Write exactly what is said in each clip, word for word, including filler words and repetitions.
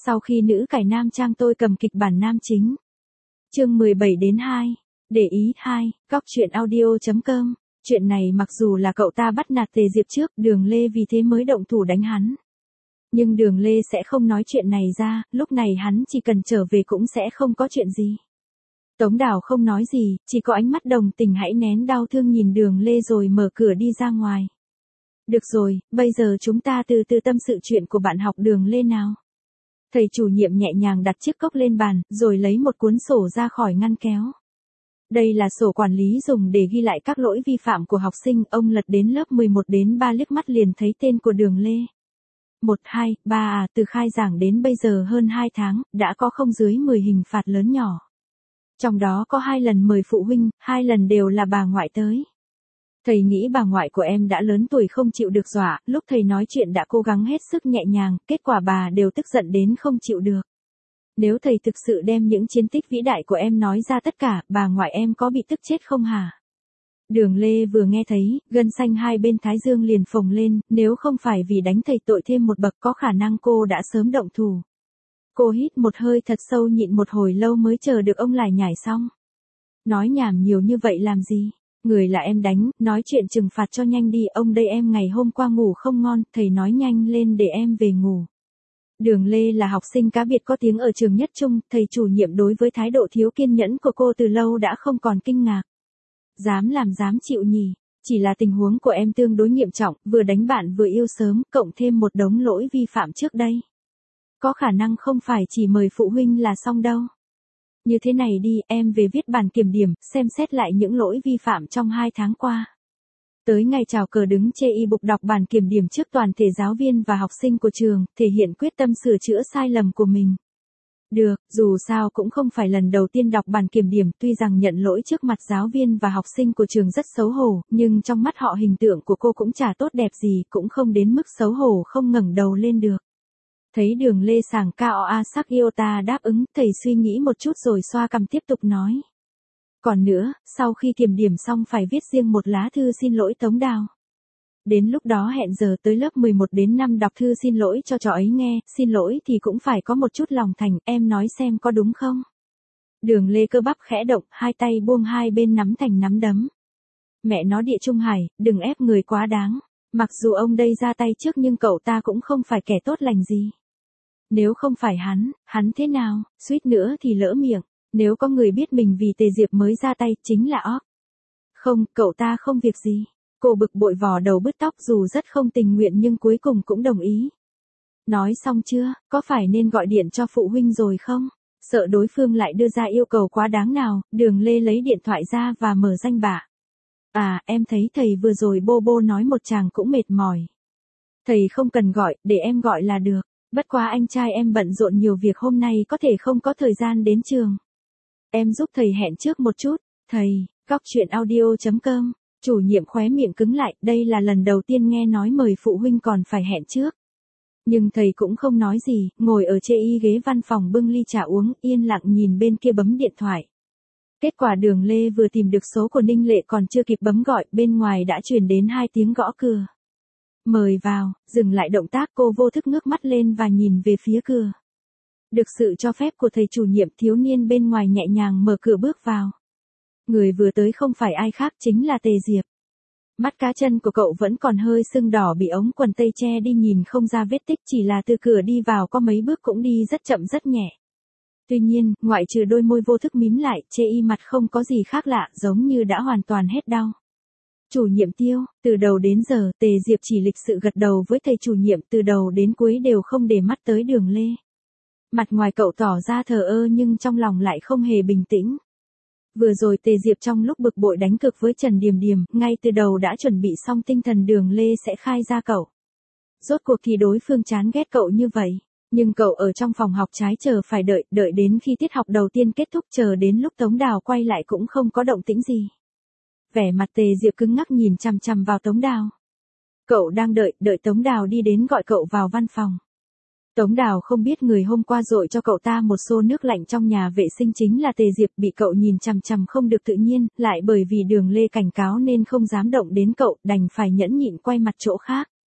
Sau khi nữ cải nam trang tôi cầm kịch bản nam chính. Chương mười bảy đến hai. Để ý hai, góc truyện audio chấm com. Chuyện này mặc dù là cậu ta bắt nạt Tề Diệp trước, Đường Lê vì thế mới động thủ đánh hắn. Nhưng Đường Lê sẽ không nói chuyện này ra, lúc này hắn chỉ cần trở về cũng sẽ không có chuyện gì. Tống Đào không nói gì, chỉ có ánh mắt đồng tình hãy nén đau thương nhìn Đường Lê rồi mở cửa đi ra ngoài. Được rồi, bây giờ chúng ta từ từ tâm sự chuyện của bạn học Đường Lê nào. Thầy chủ nhiệm nhẹ nhàng đặt chiếc cốc lên bàn, rồi lấy một cuốn sổ ra khỏi ngăn kéo. Đây là sổ quản lý dùng để ghi lại các lỗi vi phạm của học sinh, ông lật đến lớp mười một đến ba liếc mắt liền thấy tên của Đường Lê. một, hai, ba à, từ khai giảng đến bây giờ hơn hai tháng, đã có không dưới mười hình phạt lớn nhỏ. Trong đó có hai lần mời phụ huynh, hai lần đều là bà ngoại tới. Thầy nghĩ bà ngoại của em đã lớn tuổi không chịu được dọa, lúc thầy nói chuyện đã cố gắng hết sức nhẹ nhàng, kết quả bà đều tức giận đến không chịu được. Nếu thầy thực sự đem những chiến tích vĩ đại của em nói ra tất cả, bà ngoại em có bị tức chết không hả? Đường Lê vừa nghe thấy, gân xanh hai bên thái dương liền phồng lên, nếu không phải vì đánh thầy tội thêm một bậc có khả năng cô đã sớm động thủ. Cô hít một hơi thật sâu nhịn một hồi lâu mới chờ được ông lải nhải xong. Nói nhảm nhiều như vậy làm gì? Người là em đánh, nói chuyện trừng phạt cho nhanh đi, ông đây em ngày hôm qua ngủ không ngon, thầy nói nhanh lên để em về ngủ. Đường Lê là học sinh cá biệt có tiếng ở trường nhất trung, thầy chủ nhiệm đối với thái độ thiếu kiên nhẫn của cô từ lâu đã không còn kinh ngạc. Dám làm dám chịu nhỉ, chỉ là tình huống của em tương đối nghiêm trọng, vừa đánh bạn vừa yêu sớm, cộng thêm một đống lỗi vi phạm trước đây. Có khả năng không phải chỉ mời phụ huynh là xong đâu. Như thế này đi, em về viết bản kiểm điểm, xem xét lại những lỗi vi phạm trong hai tháng qua. Tới ngày chào cờ đứng chê y bục đọc bản kiểm điểm trước toàn thể giáo viên và học sinh của trường, thể hiện quyết tâm sửa chữa sai lầm của mình. Được, dù sao cũng không phải lần đầu tiên đọc bản kiểm điểm, tuy rằng nhận lỗi trước mặt giáo viên và học sinh của trường rất xấu hổ, nhưng trong mắt họ hình tượng của cô cũng chả tốt đẹp gì, cũng không đến mức xấu hổ không ngẩng đầu lên được. Thấy Đường Lê sàng cao a sắc yêu ta đáp ứng, thầy suy nghĩ một chút rồi xoa cằm tiếp tục nói. Còn nữa, sau khi kiểm điểm xong phải viết riêng một lá thư xin lỗi Tống Đào. Đến lúc đó hẹn giờ tới lớp mười một đến năm đọc thư xin lỗi cho trò ấy nghe, xin lỗi thì cũng phải có một chút lòng thành, em nói xem có đúng không? Đường Lê cơ bắp khẽ động, hai tay buông hai bên nắm thành nắm đấm. Mẹ nó Địa Trung Hải, đừng ép người quá đáng. Mặc dù ông đây ra tay trước nhưng cậu ta cũng không phải kẻ tốt lành gì. Nếu không phải hắn, hắn thế nào, suýt nữa thì lỡ miệng. Nếu có người biết mình vì Tề Diệp mới ra tay chính là óp. Không, cậu ta không việc gì. Cô bực bội vò đầu bứt tóc dù rất không tình nguyện nhưng cuối cùng cũng đồng ý. Nói xong chưa, có phải nên gọi điện cho phụ huynh rồi không? Sợ đối phương lại đưa ra yêu cầu quá đáng nào, Đường Lê lấy điện thoại ra và mở danh bạ. À, em thấy thầy vừa rồi bô bô nói một chàng cũng mệt mỏi. Thầy không cần gọi, để em gọi là được. Bất quá anh trai em bận rộn nhiều việc hôm nay có thể không có thời gian đến trường. Em giúp thầy hẹn trước một chút. Thầy, góc truyện audio chấm com. Chủ nhiệm khóe miệng cứng lại, đây là lần đầu tiên nghe nói mời phụ huynh còn phải hẹn trước. Nhưng thầy cũng không nói gì, ngồi ở chê y ghế văn phòng bưng ly trà uống, yên lặng nhìn bên kia bấm điện thoại. Kết quả Đường Lê vừa tìm được số của Ninh Lệ còn chưa kịp bấm gọi, bên ngoài đã truyền đến hai tiếng gõ cửa. Mời vào, dừng lại động tác cô vô thức ngước mắt lên và nhìn về phía cửa. Được sự cho phép của thầy chủ nhiệm, thiếu niên bên ngoài nhẹ nhàng mở cửa bước vào. Người vừa tới không phải ai khác chính là Tề Diệp. Mắt cá chân của cậu vẫn còn hơi sưng đỏ bị ống quần tây che đi nhìn không ra vết tích, chỉ là từ cửa đi vào có mấy bước cũng đi rất chậm rất nhẹ. Tuy nhiên, ngoại trừ đôi môi vô thức mím lại, chê y mặt không có gì khác lạ, giống như đã hoàn toàn hết đau. Chủ nhiệm Tiêu, từ đầu đến giờ, Tề Diệp chỉ lịch sự gật đầu với thầy chủ nhiệm, từ đầu đến cuối đều không để mắt tới Đường Lê. Mặt ngoài cậu tỏ ra thờ ơ nhưng trong lòng lại không hề bình tĩnh. Vừa rồi Tề Diệp trong lúc bực bội đánh cực với Trần Điềm Điềm, ngay từ đầu đã chuẩn bị xong tinh thần Đường Lê sẽ khai ra cậu. Rốt cuộc thì đối phương chán ghét cậu như vậy. Nhưng cậu ở trong phòng học trái chờ phải đợi, đợi đến khi tiết học đầu tiên kết thúc, chờ đến lúc Tống Đào quay lại cũng không có động tĩnh gì. Vẻ mặt Tề Diệp cứng ngắc nhìn chằm chằm vào Tống Đào. Cậu đang đợi, đợi Tống Đào đi đến gọi cậu vào văn phòng. Tống Đào không biết người hôm qua dội cho cậu ta một xô nước lạnh trong nhà vệ sinh chính là Tề Diệp, bị cậu nhìn chằm chằm không được tự nhiên, lại bởi vì Đường Lê cảnh cáo nên không dám động đến cậu, đành phải nhẫn nhịn quay mặt chỗ khác.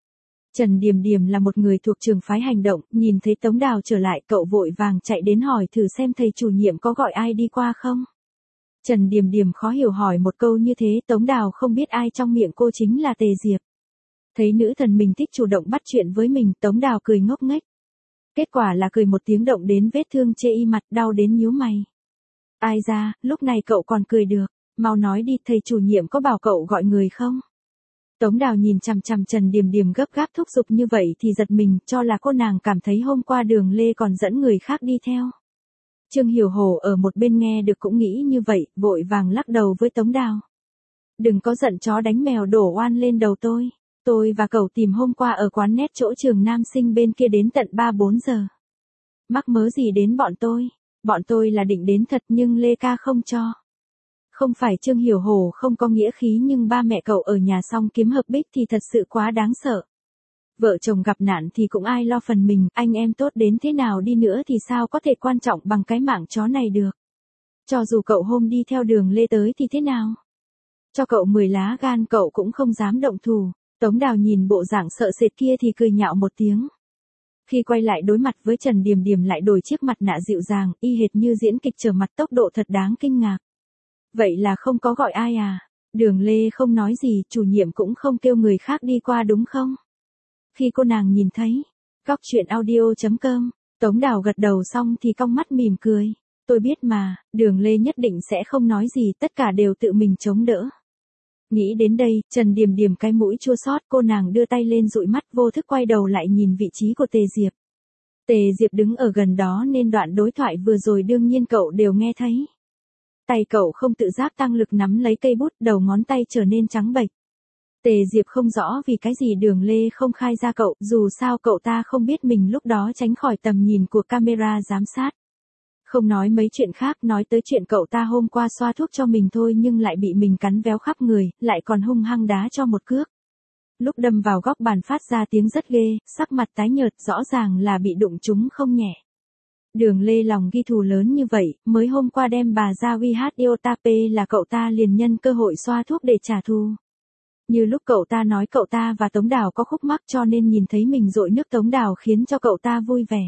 Trần Điềm Điềm là một người thuộc trường phái hành động, nhìn thấy Tống Đào trở lại cậu vội vàng chạy đến hỏi thử xem thầy chủ nhiệm có gọi ai đi qua không. Trần Điềm Điềm khó hiểu hỏi một câu như thế, Tống Đào không biết ai trong miệng cô chính là Tề Diệp. Thấy nữ thần mình thích chủ động bắt chuyện với mình, Tống Đào cười ngốc nghếch. Kết quả là cười một tiếng động đến vết thương chê y mặt, đau đến nhíu mày. Ai ra, lúc này cậu còn cười được, mau nói đi, thầy chủ nhiệm có bảo cậu gọi người không? Tống Đào nhìn chằm chằm Trần Điềm Điềm gấp gáp thúc giục như vậy thì giật mình, cho là cô nàng cảm thấy hôm qua Đường Lê còn dẫn người khác đi theo. Trương Hiểu Hổ ở một bên nghe được cũng nghĩ như vậy, vội vàng lắc đầu với Tống Đào. Đừng có giận chó đánh mèo đổ oan lên đầu tôi. Tôi và cậu tìm hôm qua ở quán nét chỗ trường nam sinh bên kia đến tận ba bốn giờ. Mắc mớ gì đến bọn tôi? Bọn tôi là định đến thật nhưng Lê ca không cho. Không phải Trương Hiểu Hổ không có nghĩa khí nhưng ba mẹ cậu ở nhà xong kiếm hợp bích thì thật sự quá đáng sợ. Vợ chồng gặp nạn thì cũng ai lo phần mình, anh em tốt đến thế nào đi nữa thì sao có thể quan trọng bằng cái mạng chó này được. Cho dù cậu hôm đi theo Đường Lê tới thì thế nào? Cho cậu mười lá gan cậu cũng không dám động thủ. Tống Đào nhìn bộ dạng sợ sệt kia thì cười nhạo một tiếng. Khi quay lại đối mặt với Trần Điềm Điềm lại đổi chiếc mặt nạ dịu dàng, y hệt như diễn kịch trở mặt, tốc độ thật đáng kinh ngạc. Vậy là không có gọi ai à? Đường Lê không nói gì, chủ nhiệm cũng không kêu người khác đi qua đúng không? Khi cô nàng nhìn thấy, góc chuyện audio chấm com, Tống Đào gật đầu xong thì cong mắt mỉm cười. Tôi biết mà, Đường Lê nhất định sẽ không nói gì, tất cả đều tự mình chống đỡ. Nghĩ đến đây, Trần Điềm Điềm cái mũi chua xót, cô nàng đưa tay lên dụi mắt vô thức quay đầu lại nhìn vị trí của Tề Diệp. Tề Diệp đứng ở gần đó nên đoạn đối thoại vừa rồi đương nhiên cậu đều nghe thấy. Tay cậu không tự giác tăng lực nắm lấy cây bút, đầu ngón tay trở nên trắng bệch. Tề Diệp không rõ vì cái gì Đường Lê không khai ra cậu, dù sao cậu ta không biết mình lúc đó tránh khỏi tầm nhìn của camera giám sát. Không nói mấy chuyện khác, nói tới chuyện cậu ta hôm qua xoa thuốc cho mình thôi nhưng lại bị mình cắn véo khắp người, lại còn hung hăng đá cho một cước. Lúc đâm vào góc bàn phát ra tiếng rất ghê, sắc mặt tái nhợt, rõ ràng là bị đụng trúng không nhẹ. Đường Lê lòng ghi thù lớn như vậy, mới hôm qua đem bà ra uy hát Iotape là cậu ta liền nhân cơ hội xoa thuốc để trả thù. Như lúc cậu ta nói cậu ta và Tống Đào có khúc mắc cho nên nhìn thấy mình dội nước Tống Đào khiến cho cậu ta vui vẻ.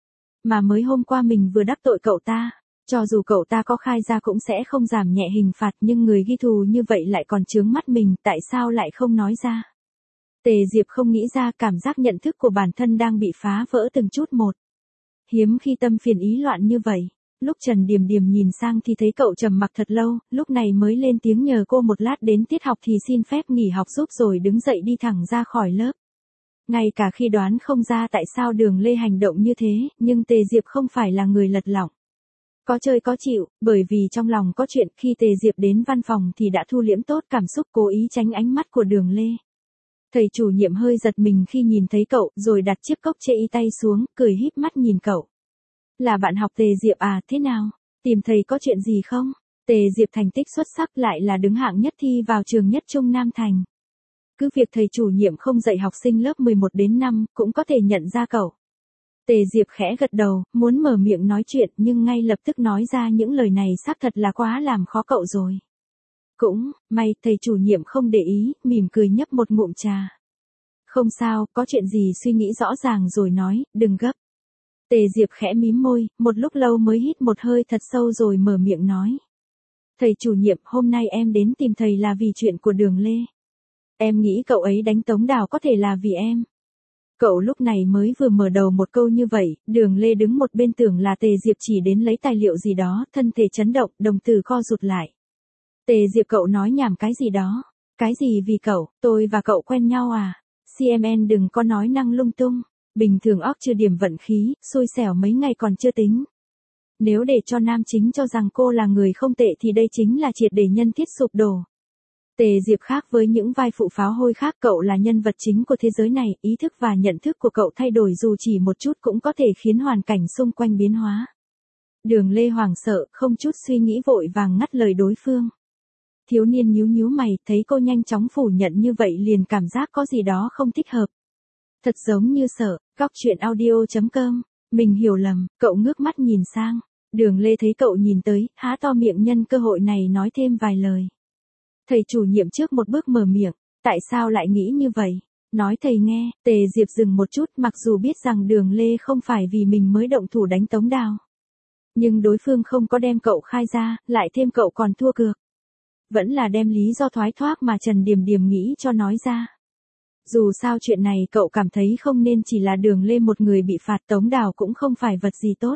Mà mới hôm qua mình vừa đắc tội cậu ta, cho dù cậu ta có khai ra cũng sẽ không giảm nhẹ hình phạt nhưng người ghi thù như vậy lại còn chướng mắt mình, tại sao lại không nói ra. Tề Diệp không nghĩ ra, cảm giác nhận thức của bản thân đang bị phá vỡ từng chút một. Hiếm khi tâm phiền ý loạn như vậy, lúc Trần Điềm Điềm nhìn sang thì thấy cậu trầm mặc thật lâu, lúc này mới lên tiếng nhờ cô một lát đến tiết học thì xin phép nghỉ học giúp rồi đứng dậy đi thẳng ra khỏi lớp. Ngay cả khi đoán không ra tại sao Đường Lê hành động như thế, nhưng Tề Diệp không phải là người lật lọng. Có chơi có chịu, bởi vì trong lòng có chuyện, khi Tề Diệp đến văn phòng thì đã thu liễm tốt cảm xúc, cố ý tránh ánh mắt của Đường Lê. Thầy chủ nhiệm hơi giật mình khi nhìn thấy cậu, rồi đặt chiếc cốc chê y tay xuống, cười híp mắt nhìn cậu. Là bạn học Tề Diệp à, thế nào? Tìm thầy có chuyện gì không? Tề Diệp thành tích xuất sắc, lại là đứng hạng nhất thi vào trường nhất trung Nam Thành. Cứ việc thầy chủ nhiệm không dạy học sinh lớp mười một đến năm, cũng có thể nhận ra cậu. Tề Diệp khẽ gật đầu, muốn mở miệng nói chuyện nhưng ngay lập tức nói ra những lời này xác thật là quá làm khó cậu rồi. Cũng, may, thầy chủ nhiệm không để ý, mỉm cười nhấp một ngụm trà. Không sao, có chuyện gì suy nghĩ rõ ràng rồi nói, đừng gấp. Tề Diệp khẽ mím môi, một lúc lâu mới hít một hơi thật sâu rồi mở miệng nói. Thầy chủ nhiệm, hôm nay em đến tìm thầy là vì chuyện của Đường Lê. Em nghĩ cậu ấy đánh Tống Đào có thể là vì em. Cậu lúc này mới vừa mở đầu một câu như vậy, Đường Lê đứng một bên tưởng là Tề Diệp chỉ đến lấy tài liệu gì đó, thân thể chấn động, đồng tử co rụt lại. Tề Diệp, cậu nói nhảm cái gì đó? Cái gì vì cậu, tôi và cậu quen nhau à? xê em en đừng có nói năng lung tung. Bình thường óc chưa điểm vận khí, xui xẻo mấy ngày còn chưa tính. Nếu để cho nam chính cho rằng cô là người không tệ thì đây chính là triệt để nhân thiết sụp đổ. Tề Diệp khác với những vai phụ pháo hôi khác, cậu là nhân vật chính của thế giới này, ý thức và nhận thức của cậu thay đổi dù chỉ một chút cũng có thể khiến hoàn cảnh xung quanh biến hóa. Đường Lê hoảng sợ, không chút suy nghĩ vội vàng ngắt lời đối phương. Thiếu niên nhíu nhíu mày, thấy cô nhanh chóng phủ nhận như vậy liền cảm giác có gì đó không thích hợp. Thật giống như sợ, góc chuyện audio chấm com, mình hiểu lầm, cậu ngước mắt nhìn sang. Đường Lê thấy cậu nhìn tới, há to miệng nhân cơ hội này nói thêm vài lời. Thầy chủ nhiệm trước một bước mở miệng, tại sao lại nghĩ như vậy? Nói thầy nghe, Tề Diệp dừng một chút, mặc dù biết rằng Đường Lê không phải vì mình mới động thủ đánh Tống Đào. Nhưng đối phương không có đem cậu khai ra, lại thêm cậu còn thua cược. Vẫn là đem lý do thoái thoát mà Trần Điềm Điềm nghĩ cho nói ra. Dù sao chuyện này cậu cảm thấy không nên chỉ là Đường Lê một người bị phạt, Tống Đào cũng không phải vật gì tốt.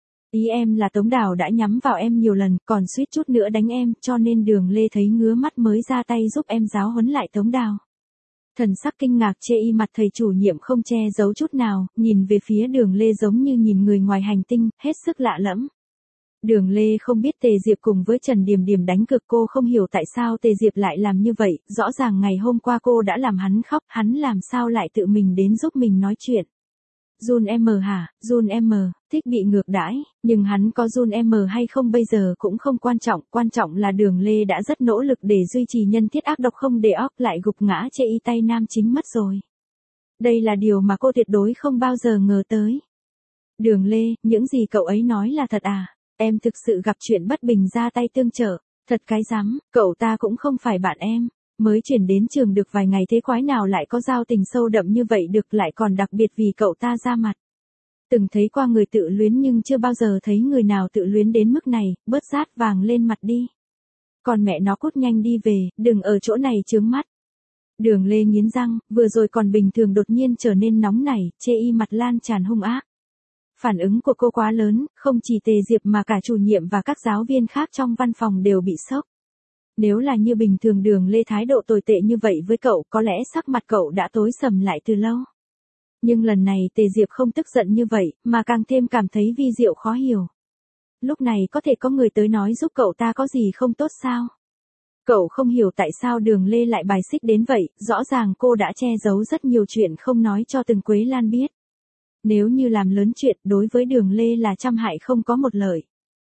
Ý em là Tống Đào đã nhắm vào em nhiều lần, còn suýt chút nữa đánh em, cho nên Đường Lê thấy ngứa mắt mới ra tay giúp em giáo huấn lại Tống Đào. Thần sắc kinh ngạc chê y mặt thầy chủ nhiệm không che giấu chút nào, nhìn về phía Đường Lê giống như nhìn người ngoài hành tinh, hết sức lạ lẫm. Đường Lê không biết Tề Diệp cùng với Trần Điềm Điềm đánh cược, cô không hiểu tại sao Tề Diệp lại làm như vậy, rõ ràng ngày hôm qua cô đã làm hắn khóc, hắn làm sao lại tự mình đến giúp mình nói chuyện. Jun em hả, Jun em, thích bị ngược đãi, nhưng hắn có Jun em hay không bây giờ cũng không quan trọng, quan trọng là Đường Lê đã rất nỗ lực để duy trì nhân thiết ác độc không để óc lại gục ngã chê y tay nam chính mất rồi. Đây là điều mà cô tuyệt đối không bao giờ ngờ tới. Đường Lê, những gì cậu ấy nói là thật à? Em thực sự gặp chuyện bất bình ra tay tương trợ, thật cái rắm, cậu ta cũng không phải bạn em, mới chuyển đến trường được vài ngày thế quái nào lại có giao tình sâu đậm như vậy được, lại còn đặc biệt vì cậu ta ra mặt. Từng thấy qua người tự luyến nhưng chưa bao giờ thấy người nào tự luyến đến mức này, bớt rát vàng lên mặt đi. Còn mẹ nó cút nhanh đi về, đừng ở chỗ này chướng mắt. Đường Lê nghiến răng, vừa rồi còn bình thường đột nhiên trở nên nóng nảy, chê y mặt lan tràn hung ác. Phản ứng của cô quá lớn, không chỉ Tề Diệp mà cả chủ nhiệm và các giáo viên khác trong văn phòng đều bị sốc. Nếu là như bình thường Đường Lê thái độ tồi tệ như vậy với cậu, có lẽ sắc mặt cậu đã tối sầm lại từ lâu. Nhưng lần này Tề Diệp không tức giận như vậy, mà càng thêm cảm thấy vi diệu khó hiểu. Lúc này có thể có người tới nói giúp cậu ta có gì không tốt sao? Cậu không hiểu tại sao Đường Lê lại bài xích đến vậy, rõ ràng cô đã che giấu rất nhiều chuyện không nói cho từng Quế Lan biết. Nếu như làm lớn chuyện, đối với Đường Lê là trăm hại không có một lợi.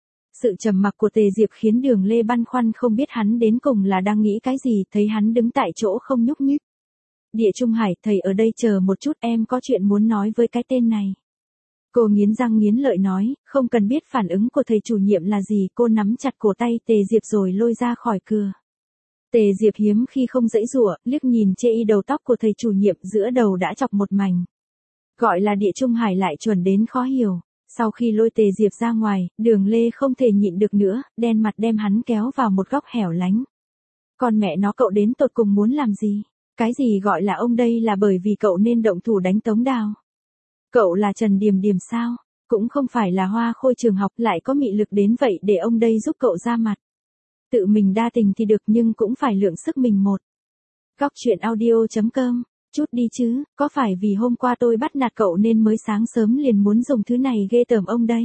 Sự trầm mặc của Tề Diệp khiến Đường Lê băn khoăn không biết hắn đến cùng là đang nghĩ cái gì, thấy hắn đứng tại chỗ không nhúc nhích. Địa Trung Hải, thầy ở đây chờ một chút, em có chuyện muốn nói với cái tên này. Cô nghiến răng nghiến lợi nói, không cần biết phản ứng của thầy chủ nhiệm là gì, cô nắm chặt cổ tay Tề Diệp rồi lôi ra khỏi cửa. Tề Diệp hiếm khi không dãy giụa, liếc nhìn chê y đầu tóc của thầy chủ nhiệm, giữa đầu đã chọc một mảnh. Gọi là Địa Trung Hải lại chuẩn đến khó hiểu. Sau khi lôi Tề Diệp ra ngoài, Đường Lê không thể nhịn được nữa, đen mặt đem hắn kéo vào một góc hẻo lánh. Còn mẹ nó cậu đến tột cùng muốn làm gì? Cái gì gọi là ông đây là bởi vì cậu nên động thủ đánh Tống Đào? Cậu là Trần Điềm Điềm sao? Cũng không phải là hoa khôi trường học, lại có mị lực đến vậy để ông đây giúp cậu ra mặt. Tự mình đa tình thì được nhưng cũng phải lượng sức mình một. Góc truyện audio chấm com. Chút đi chứ, có phải vì hôm qua tôi bắt nạt cậu nên mới sáng sớm liền muốn dùng thứ này ghê tởm ông đây?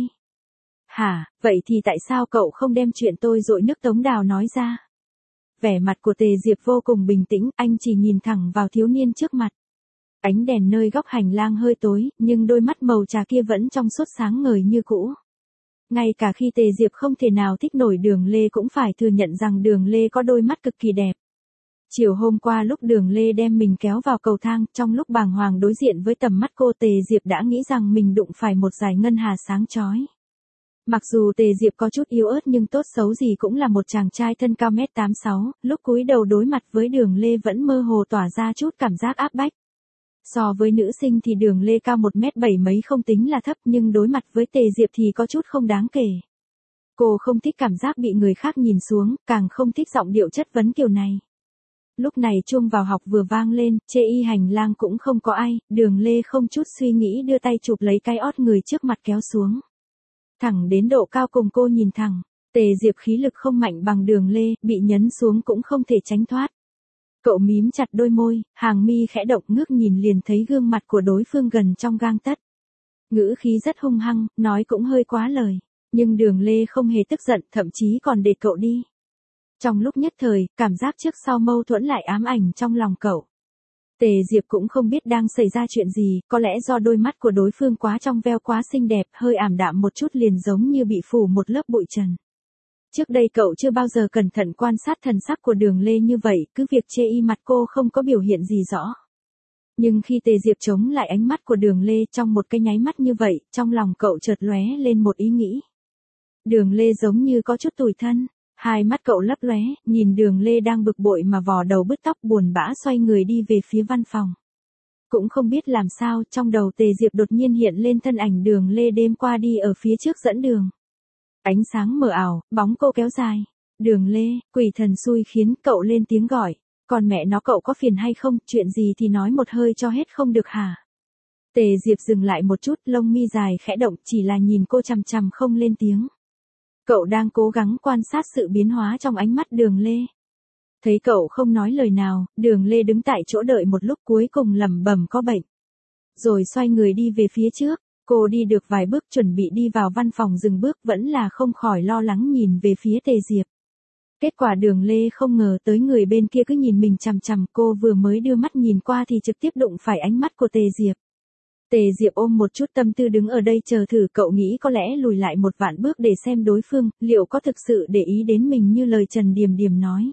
Hả, vậy thì tại sao cậu không đem chuyện tôi dội nước Tống Đào nói ra? Vẻ mặt của Tề Diệp vô cùng bình tĩnh, anh chỉ nhìn thẳng vào thiếu niên trước mặt. Ánh đèn nơi góc hành lang hơi tối, nhưng đôi mắt màu trà kia vẫn trong suốt sáng ngời như cũ. Ngay cả khi Tề Diệp không thể nào thích nổi Đường Lê cũng phải thừa nhận rằng Đường Lê có đôi mắt cực kỳ đẹp. Chiều hôm qua lúc Đường Lê đem mình kéo vào cầu thang, trong lúc bàng hoàng đối diện với tầm mắt cô, Tề Diệp đã nghĩ rằng mình đụng phải một dải ngân hà sáng chói. Mặc dù Tề Diệp có chút yếu ớt nhưng tốt xấu gì cũng là một chàng trai thân cao mét tám sáu, lúc cúi đầu đối mặt với Đường Lê vẫn mơ hồ tỏa ra chút cảm giác áp bách. So với nữ sinh thì Đường Lê cao một mét bảy mấy không tính là thấp, nhưng đối mặt với Tề Diệp thì có chút không đáng kể. Cô không thích cảm giác bị người khác nhìn xuống, càng không thích giọng điệu chất vấn kiểu này. Lúc này chuông vào học vừa vang lên, chê y hành lang cũng không có ai, Đường Lê không chút suy nghĩ đưa tay chụp lấy cái ót người trước mặt kéo xuống. Thẳng đến độ cao cùng cô nhìn thẳng, Tề Diệp khí lực không mạnh bằng Đường Lê, bị nhấn xuống cũng không thể tránh thoát. Cậu mím chặt đôi môi, hàng mi khẽ động, ngước nhìn liền thấy gương mặt của đối phương gần trong gang tấc. Ngữ khí rất hung hăng, nói cũng hơi quá lời, nhưng Đường Lê không hề tức giận, thậm chí còn để cậu đi. Trong lúc nhất thời, cảm giác trước sau mâu thuẫn lại ám ảnh trong lòng cậu. Tề Diệp cũng không biết đang xảy ra chuyện gì, có lẽ do đôi mắt của đối phương quá trong veo quá xinh đẹp, hơi ảm đạm một chút liền giống như bị phủ một lớp bụi trần. Trước đây cậu chưa bao giờ cẩn thận quan sát thần sắc của Đường Lê như vậy, cứ việc chê y mặt cô không có biểu hiện gì rõ. Nhưng khi Tề Diệp chống lại ánh mắt của Đường Lê trong một cái nháy mắt như vậy, trong lòng cậu chợt lóe lên một ý nghĩ. Đường Lê giống như có chút tủi thân. Hai mắt cậu lấp lóe, nhìn Đường Lê đang bực bội mà vò đầu bứt tóc buồn bã xoay người đi về phía văn phòng. Cũng không biết làm sao, trong đầu Tề Diệp đột nhiên hiện lên thân ảnh Đường Lê đêm qua đi ở phía trước dẫn đường. Ánh sáng mờ ảo, bóng cô kéo dài. Đường Lê, quỷ thần xui khiến, cậu lên tiếng gọi. Còn mẹ nó cậu có phiền hay không, chuyện gì thì nói một hơi cho hết không được hả? Tề Diệp dừng lại một chút, lông mi dài khẽ động, chỉ là nhìn cô chằm chằm không lên tiếng. Cậu đang cố gắng quan sát sự biến hóa trong ánh mắt Đường Lê. Thấy cậu không nói lời nào, Đường Lê đứng tại chỗ đợi một lúc, cuối cùng lẩm bẩm có bệnh. Rồi xoay người đi về phía trước, cô đi được vài bước chuẩn bị đi vào văn phòng, dừng bước vẫn là không khỏi lo lắng nhìn về phía Tề Diệp. Kết quả Đường Lê không ngờ tới người bên kia cứ nhìn mình chằm chằm, cô vừa mới đưa mắt nhìn qua thì trực tiếp đụng phải ánh mắt của Tề Diệp. Tề Diệp ôm một chút tâm tư đứng ở đây chờ thử, cậu nghĩ có lẽ lùi lại một vạn bước để xem đối phương, liệu có thực sự để ý đến mình như lời Trần Điềm Điềm nói.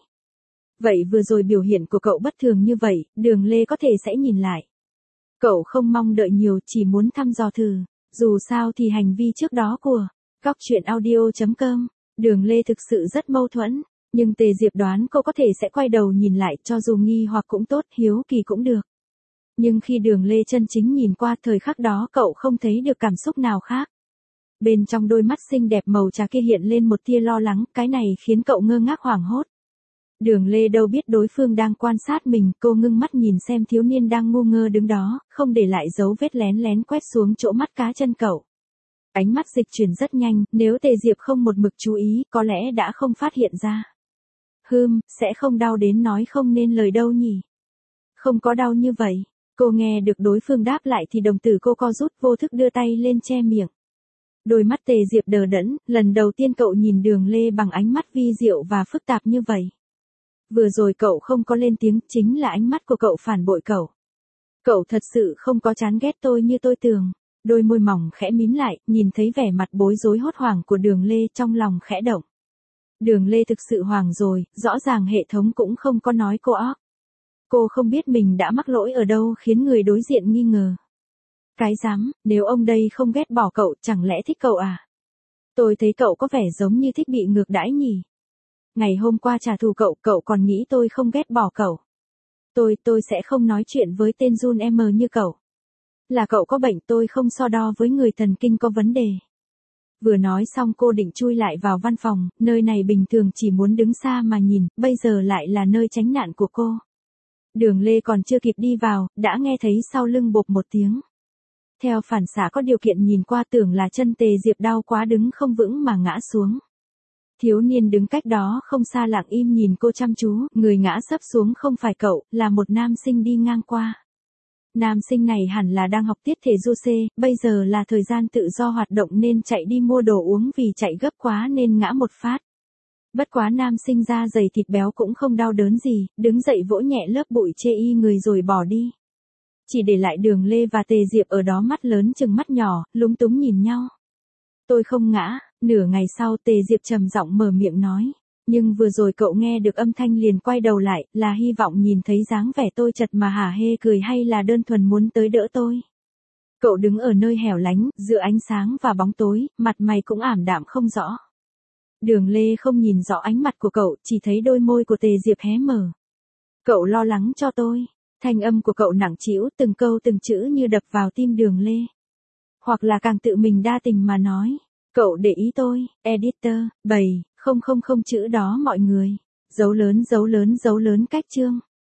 Vậy vừa rồi biểu hiện của cậu bất thường như vậy, Đường Lê có thể sẽ nhìn lại. Cậu không mong đợi nhiều, chỉ muốn thăm dò thử, dù sao thì hành vi trước đó của Cóc Truyện Audio chấm com, Đường Lê thực sự rất mâu thuẫn, nhưng Tề Diệp đoán cô có thể sẽ quay đầu nhìn lại, cho dù nghi hoặc cũng tốt, hiếu kỳ cũng được. Nhưng khi Đường Lê chân chính nhìn qua, thời khắc đó cậu không thấy được cảm xúc nào khác. Bên trong đôi mắt xinh đẹp màu trà kia hiện lên một tia lo lắng, cái này khiến cậu ngơ ngác hoảng hốt. Đường Lê đâu biết đối phương đang quan sát mình, cô ngưng mắt nhìn xem thiếu niên đang ngu ngơ đứng đó, không để lại dấu vết lén lén quét xuống chỗ mắt cá chân cậu. Ánh mắt dịch chuyển rất nhanh, nếu Tề Diệp không một mực chú ý, có lẽ đã không phát hiện ra. Hừm, sẽ không đau đến nói không nên lời đâu nhỉ. Không có đau như vậy. Cô nghe được đối phương đáp lại thì đồng tử cô co rút, vô thức đưa tay lên che miệng. Đôi mắt Tề Diệp đờ đẫn, lần đầu tiên cậu nhìn Đường Lê bằng ánh mắt vi diệu và phức tạp như vậy. Vừa rồi cậu không có lên tiếng, chính là ánh mắt của cậu phản bội cậu. Cậu thật sự không có chán ghét tôi như tôi tưởng. Đôi môi mỏng khẽ mím lại, nhìn thấy vẻ mặt bối rối hốt hoảng của Đường Lê, trong lòng khẽ động. Đường Lê thực sự hoảng rồi, rõ ràng hệ thống cũng không có nói cô óc. Cô không biết mình đã mắc lỗi ở đâu khiến người đối diện nghi ngờ. Cái dám, nếu ông đây không ghét bỏ cậu, chẳng lẽ thích cậu à? Tôi thấy cậu có vẻ giống như thích bị ngược đãi nhỉ. Ngày hôm qua trả thù cậu, cậu còn nghĩ tôi không ghét bỏ cậu. Tôi, tôi sẽ không nói chuyện với tên Jun M như cậu. Là cậu có bệnh, tôi không so đo với người thần kinh có vấn đề. Vừa nói xong cô định chui lại vào văn phòng, nơi này bình thường chỉ muốn đứng xa mà nhìn, bây giờ lại là nơi tránh nạn của cô. Đường Lê còn chưa kịp đi vào, đã nghe thấy sau lưng bộp một tiếng. Theo phản xạ có điều kiện nhìn qua, tưởng là chân Tề Diệp đau quá đứng không vững mà ngã xuống. Thiếu niên đứng cách đó không xa lặng im nhìn cô chăm chú, người ngã sấp xuống không phải cậu, là một nam sinh đi ngang qua. Nam sinh này hẳn là đang học tiết thể du xê, bây giờ là thời gian tự do hoạt động nên chạy đi mua đồ uống, vì chạy gấp quá nên ngã một phát. Bất quá nam sinh da dày thịt béo cũng không đau đớn gì, đứng dậy vỗ nhẹ lớp bụi chê y người rồi bỏ đi. Chỉ để lại Đường Lê và Tề Diệp ở đó, mắt lớn chừng mắt nhỏ, lúng túng nhìn nhau. Tôi không ngã. Nửa ngày sau Tề Diệp trầm giọng mở miệng nói. Nhưng vừa rồi cậu nghe được âm thanh liền quay đầu lại, là hy vọng nhìn thấy dáng vẻ tôi chật mà hả hê cười, hay là đơn thuần muốn tới đỡ tôi? Cậu đứng ở nơi hẻo lánh, giữa ánh sáng và bóng tối, mặt mày cũng ảm đạm không rõ. Đường Lê không nhìn rõ ánh mặt của cậu, chỉ thấy đôi môi của Tề Diệp hé mở. Cậu lo lắng cho tôi. Thanh âm của cậu nặng trĩu, từng câu từng chữ như đập vào tim Đường Lê. Hoặc là càng tự mình đa tình mà nói. Cậu để ý tôi, editor, bảy, không không không chữ đó mọi người. Dấu lớn dấu lớn dấu lớn cách chương.